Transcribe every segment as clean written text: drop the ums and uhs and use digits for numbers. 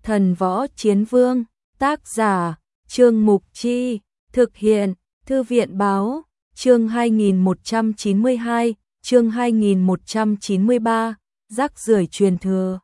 Thần võ chiến vương, tác giả, Trương Mục Chi, thực hiện, Thư viện báo, chương 2192, chương 2193, rác rưởi truyền thừa.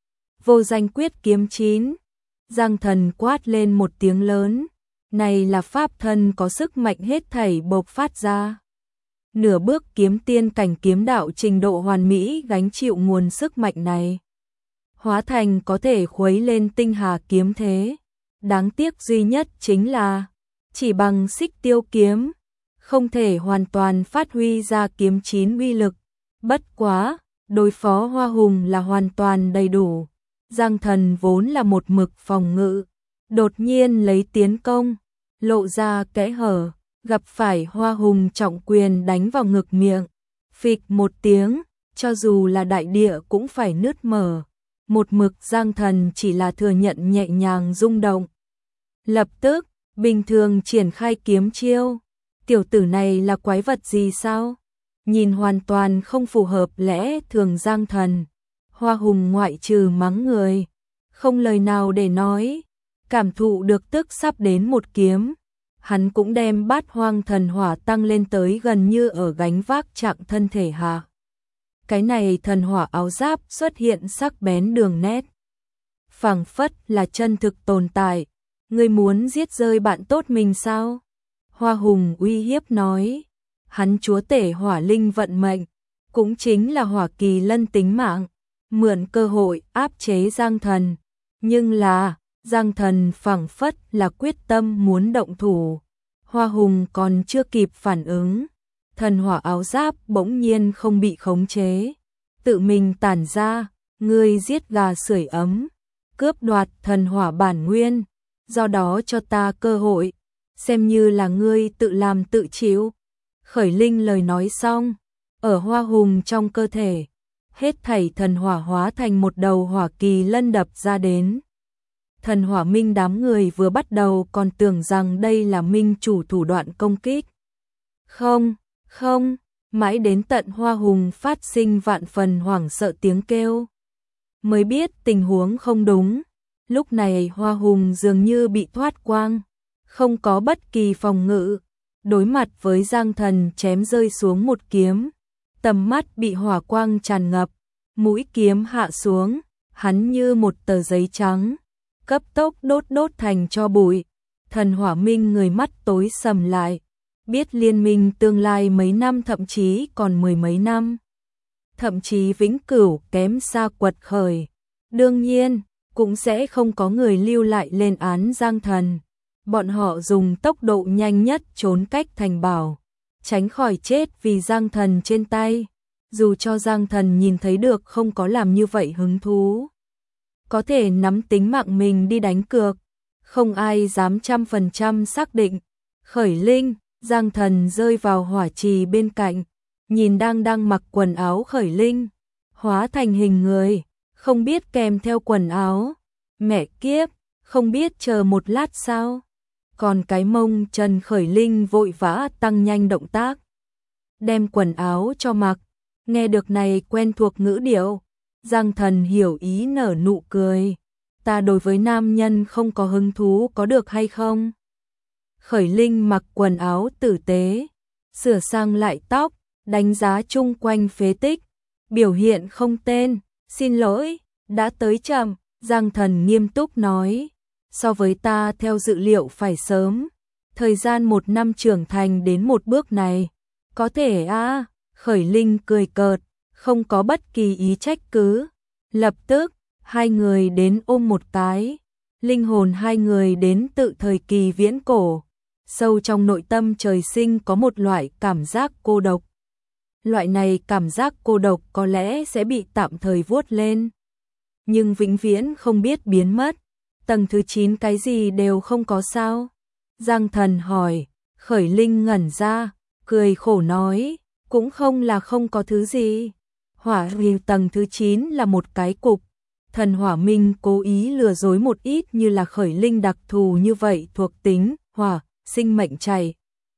Vô danh quyết kiếm 9. Giang Thần quát lên một tiếng lớn, này là pháp thân có sức mạnh hết thảy bộc phát ra. Nửa bước kiếm tiên cảnh kiếm đạo trình độ hoàn mỹ gánh chịu nguồn sức mạnh này. Hóa thành có thể khuấy lên tinh hà kiếm thế. Đáng tiếc duy nhất chính là, chỉ bằng xích tiêu kiếm, không thể hoàn toàn phát huy ra kiếm 9 uy lực. Bất quá, đối phó Hoa Hùng là hoàn toàn đầy đủ. Giang Thần vốn là một mực phòng ngự, đột nhiên lấy tiến công, lộ ra kẽ hở, gặp phải Hoa Hùng trọng quyền đánh vào ngực miệng. Phịch một tiếng, cho dù là đại địa cũng phải nứt mở. Một mực Giang Thần chỉ là thừa nhận nhẹ nhàng rung động. Lập tức, bình thường triển khai kiếm chiêu. Tiểu tử này là quái vật gì sao? Nhìn hoàn toàn không phù hợp lẽ thường Giang Thần. Hoa Hùng ngoại trừ mắng người, không lời nào để nói. Cảm thụ được tức sắp đến một kiếm. Hắn cũng đem Bát Hoang thần hỏa tăng lên tới gần như ở gánh vác trạng thân thể hạ. Cái này thần hỏa áo giáp xuất hiện sắc bén đường nét. Phảng phất là chân thực tồn tại. Ngươi muốn giết rơi bạn tốt mình sao? Hoa Hùng uy hiếp nói. Hắn chúa tể hỏa linh vận mệnh, cũng chính là hỏa kỳ lân tính mạng. Mượn cơ hội áp chế Giang Thần. Nhưng là, Giang Thần phảng phất là quyết tâm muốn động thủ. Hoa Hùng còn chưa kịp phản ứng. Thần hỏa áo giáp bỗng nhiên không bị khống chế. Tự mình tản ra, ngươi giết gà sưởi ấm. Cướp đoạt thần hỏa bản nguyên. Do đó cho ta cơ hội. Xem như là ngươi tự làm tự chịu. Khởi Linh lời nói xong. Ở Hoa Hùng trong cơ thể. Hết thảy thần hỏa hóa thành một đầu hỏa kỳ lân đập ra đến. Thần hỏa minh đám người vừa bắt đầu còn tưởng rằng đây là minh chủ thủ đoạn công kích. Không, mãi đến tận Hoa Hùng phát sinh vạn phần hoảng sợ tiếng kêu. Mới biết tình huống không đúng. Lúc này Hoa Hùng dường như bị thoát quang. Không có bất kỳ phòng ngự. Đối mặt với Giang Thần chém rơi xuống một kiếm. Tầm mắt bị hỏa quang tràn ngập. Mũi kiếm hạ xuống. Hắn như một tờ giấy trắng. Cấp tốc đốt thành tro bụi. Thần hỏa minh người mắt tối sầm lại. Biết liên minh tương lai mấy năm thậm chí còn mười mấy năm. Thậm chí vĩnh cửu kém xa quật khởi. Đương nhiên, cũng sẽ không có người lưu lại lên án Giang Thần. Bọn họ dùng tốc độ nhanh nhất trốn cách thành bảo. Tránh khỏi chết vì Giang Thần trên tay. Dù cho Giang Thần nhìn thấy được không có làm như vậy hứng thú. Có thể nắm tính mạng mình đi đánh cược. Không ai dám 100% xác định. Khởi Linh, Giang Thần rơi vào hỏa trì bên cạnh. Nhìn đang mặc quần áo Khởi Linh. Hóa thành hình người. Không biết kèm theo quần áo. Mẹ kiếp, không biết chờ một lát sao. Còn cái mông Trần Khởi Linh vội vã tăng nhanh động tác. Đem quần áo cho mặc. Nghe được này quen thuộc ngữ điệu. Giang Thần hiểu ý nở nụ cười. Ta đối với nam nhân không có hứng thú có được hay không? Khởi Linh mặc quần áo tử tế. Sửa sang lại tóc. Đánh giá chung quanh phế tích. Biểu hiện không tên. Xin lỗi, đã tới chậm. Giang Thần nghiêm túc nói. So với ta theo dự liệu phải sớm. Thời gian 1 năm trưởng thành đến một bước này. Có thể à? Khởi Linh cười cợt. Không có bất kỳ ý trách cứ. Lập tức, hai người đến ôm một cái. Linh hồn hai người đến tự thời kỳ viễn cổ. Sâu trong nội tâm trời sinh có một loại cảm giác cô độc. Loại này cảm giác cô độc có lẽ sẽ bị tạm thời vuốt lên. Nhưng vĩnh viễn không biết biến mất. Tầng thứ 9 cái gì đều không có sao? Giang Thần hỏi. Khởi Linh ngẩn ra, cười khổ nói. Cũng không là không có thứ gì. Hỏa huyền tầng thứ 9 là một cái cục. Thần hỏa minh cố ý lừa dối một ít như là Khởi Linh đặc thù như vậy thuộc tính, hỏa, sinh mệnh chảy.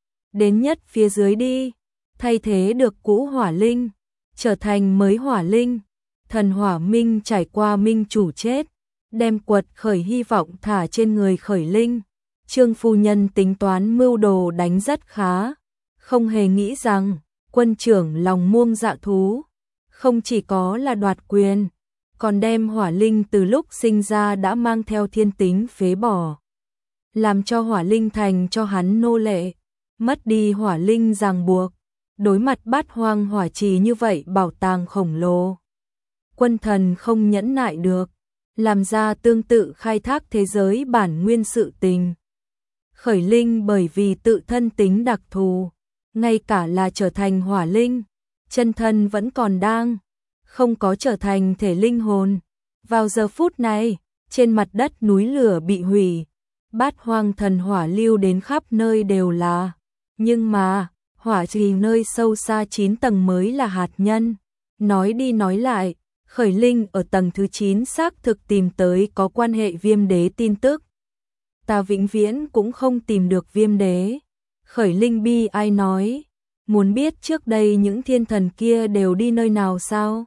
Đến nhất phía dưới đi. Thay thế được cũ hỏa linh. Trở thành mới hỏa linh. Thần hỏa minh trải qua minh chủ chết. đem quật khởi hy vọng thả trên người Khởi Linh. Trương phu nhân tính toán mưu đồ đánh rất khá, không hề nghĩ rằng quân trưởng lòng muông dạ thú, không chỉ có là đoạt quyền, còn đem Hỏa Linh từ lúc sinh ra đã mang theo thiên tính phế bỏ, làm cho Hỏa Linh thành cho hắn nô lệ, mất đi Hỏa Linh ràng buộc, đối mặt Bát Hoang Hỏa Trì như vậy bảo tàng khổng lồ. Quân thần không nhẫn nại được, làm ra tương tự khai thác thế giới bản nguyên sự tình. Khởi Linh bởi vì tự thân tính đặc thù, ngay cả là trở thành hỏa linh, chân thân vẫn còn đang, không có trở thành thể linh hồn. Vào giờ phút này, trên mặt đất núi lửa bị hủy, Bát Hoang thần hỏa lưu đến khắp nơi đều là, nhưng mà, hỏa trì nơi sâu xa 9 tầng mới là hạt nhân. Nói đi nói lại, Khởi Linh ở tầng thứ 9 xác thực tìm tới có quan hệ Viêm Đế tin tức. Ta vĩnh viễn cũng không tìm được Viêm Đế. Khởi Linh bi ai nói, muốn biết trước đây những thiên thần kia đều đi nơi nào sao?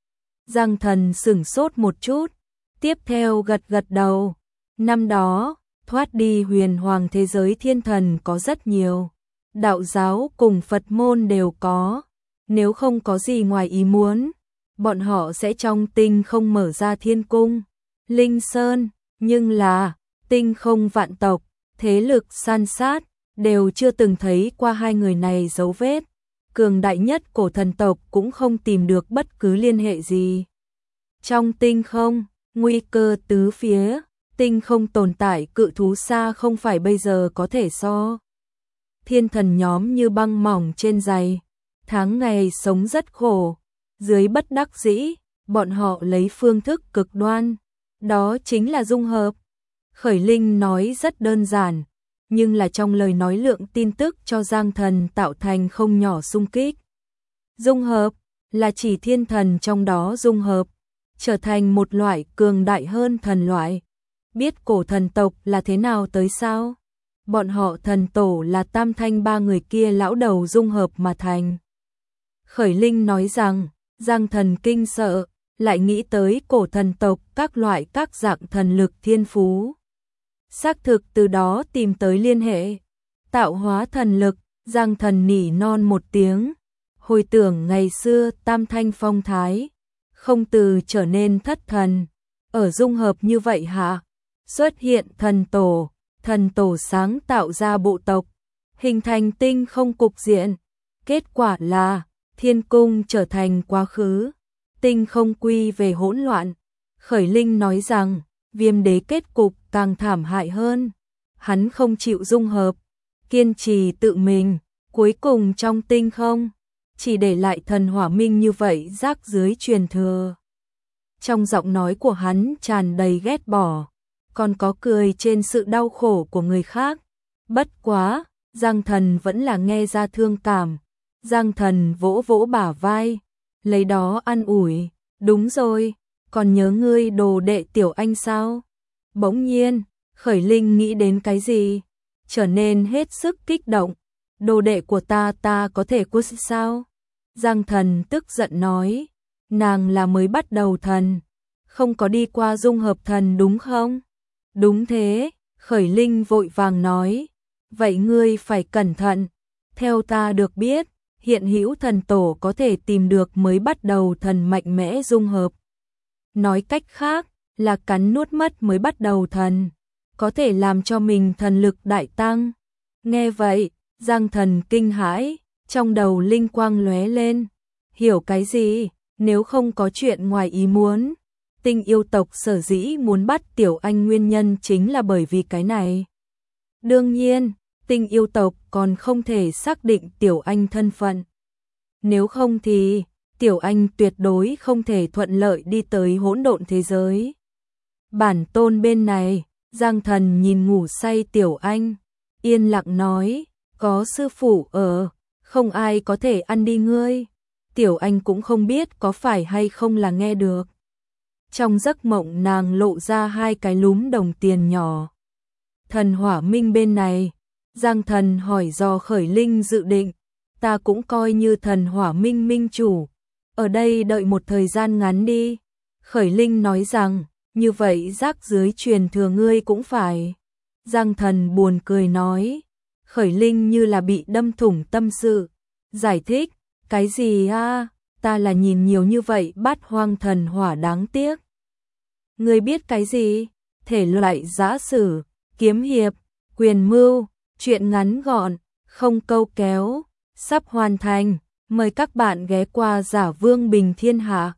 Giang Thần sửng sốt một chút, tiếp theo gật gật đầu. Năm đó, thoát đi huyền hoàng thế giới thiên thần có rất nhiều, đạo giáo cùng Phật môn đều có. Nếu không có gì ngoài ý muốn, bọn họ sẽ trong tinh không mở ra thiên cung, Linh Sơn, nhưng là tinh không vạn tộc, thế lực san sát, đều chưa từng thấy qua hai người này dấu vết. Cường đại nhất cổ thần tộc cũng không tìm được bất cứ liên hệ gì. Trong tinh không, nguy cơ tứ phía, tinh không tồn tại cự thú xa không phải bây giờ có thể so. Thiên thần nhóm như băng mỏng trên giày, tháng ngày sống rất khổ, dưới bất đắc dĩ, bọn họ lấy phương thức cực đoan, đó chính là dung hợp. Khởi Linh nói rất đơn giản, nhưng là trong lời nói lượng tin tức cho Giang Thần tạo thành không nhỏ xung kích. Dung hợp là chỉ thiên thần trong đó dung hợp, trở thành một loại cường đại hơn thần loại. Biết cổ thần tộc là thế nào tới sao? Bọn họ thần tổ là Tam Thanh ba người kia lão đầu dung hợp mà thành. Khởi Linh nói rằng, Giang Thần kinh sợ, lại nghĩ tới cổ thần tộc các loại các dạng thần lực thiên phú. Xác thực từ đó tìm tới liên hệ, tạo hóa thần lực. Giang Thần nỉ non một tiếng, hồi tưởng ngày xưa Tam Thanh phong thái, không từ trở nên thất thần, ở dung hợp như vậy hả? Xuất hiện thần tổ sáng tạo ra bộ tộc, hình thành tinh không cục diện, kết quả là thiên cung trở thành quá khứ, tinh không quy về hỗn loạn. Khởi Linh nói rằng, Viêm Đế kết cục càng thảm hại hơn, hắn không chịu dung hợp, kiên trì tự mình, cuối cùng trong tinh không, chỉ để lại thần hỏa minh như vậy rác dưới truyền thừa. Trong giọng nói của hắn tràn đầy ghét bỏ, còn có cười trên sự đau khổ của người khác. Bất quá, Giang Thần vẫn là nghe ra thương cảm. Giang Thần vỗ vỗ bả vai, lấy đó an ủi, đúng rồi, còn nhớ ngươi đồ đệ Tiểu Anh sao? Bỗng nhiên, Khởi Linh nghĩ đến cái gì, trở nên hết sức kích động. Đồ đệ của ta có thể quất sao? Giang Thần tức giận nói, nàng là mới bắt đầu thần, không có đi qua dung hợp thần đúng không? Đúng thế, Khởi Linh vội vàng nói, vậy ngươi phải cẩn thận. Theo ta được biết, hiện hữu thần tổ có thể tìm được mới bắt đầu thần mạnh mẽ dung hợp. Nói cách khác, là cắn nuốt mất mới bắt đầu thần, có thể làm cho mình thần lực đại tăng. Nghe vậy, Giang Thần kinh hãi, trong đầu linh quang lóe lên. Hiểu cái gì? Nếu không có chuyện ngoài ý muốn, Tinh yêu tộc sở dĩ muốn bắt Tiểu Anh nguyên nhân chính là bởi vì cái này. Đương nhiên, Tinh yêu tộc còn không thể xác định Tiểu Anh thân phận. Nếu không thì, Tiểu Anh tuyệt đối không thể thuận lợi đi tới hỗn độn thế giới. Bản tôn bên này, Giang Thần nhìn ngủ say Tiểu Anh, yên lặng nói, có sư phụ ở, không ai có thể ăn đi ngươi. Tiểu Anh cũng không biết có phải hay không là nghe được. Trong giấc mộng nàng lộ ra hai cái lúm đồng tiền nhỏ. Thần hỏa minh bên này, Giang Thần hỏi do Khởi Linh dự định, ta cũng coi như thần hỏa minh minh chủ, ở đây đợi một thời gian ngắn đi. Khởi Linh nói rằng, như vậy rác dưới truyền thừa ngươi cũng phải. Giang Thần buồn cười nói, Khởi Linh như là bị đâm thủng tâm sự, giải thích, cái gì a, ta là nhìn nhiều như vậy Bát Hoang thần hỏa đáng tiếc. Ngươi biết cái gì? Thể loại giã sử, kiếm hiệp, quyền mưu, truyện ngắn gọn, không câu kéo, sắp hoàn thành, mời các bạn ghé qua Giả Vương Bình Thiên Hạ.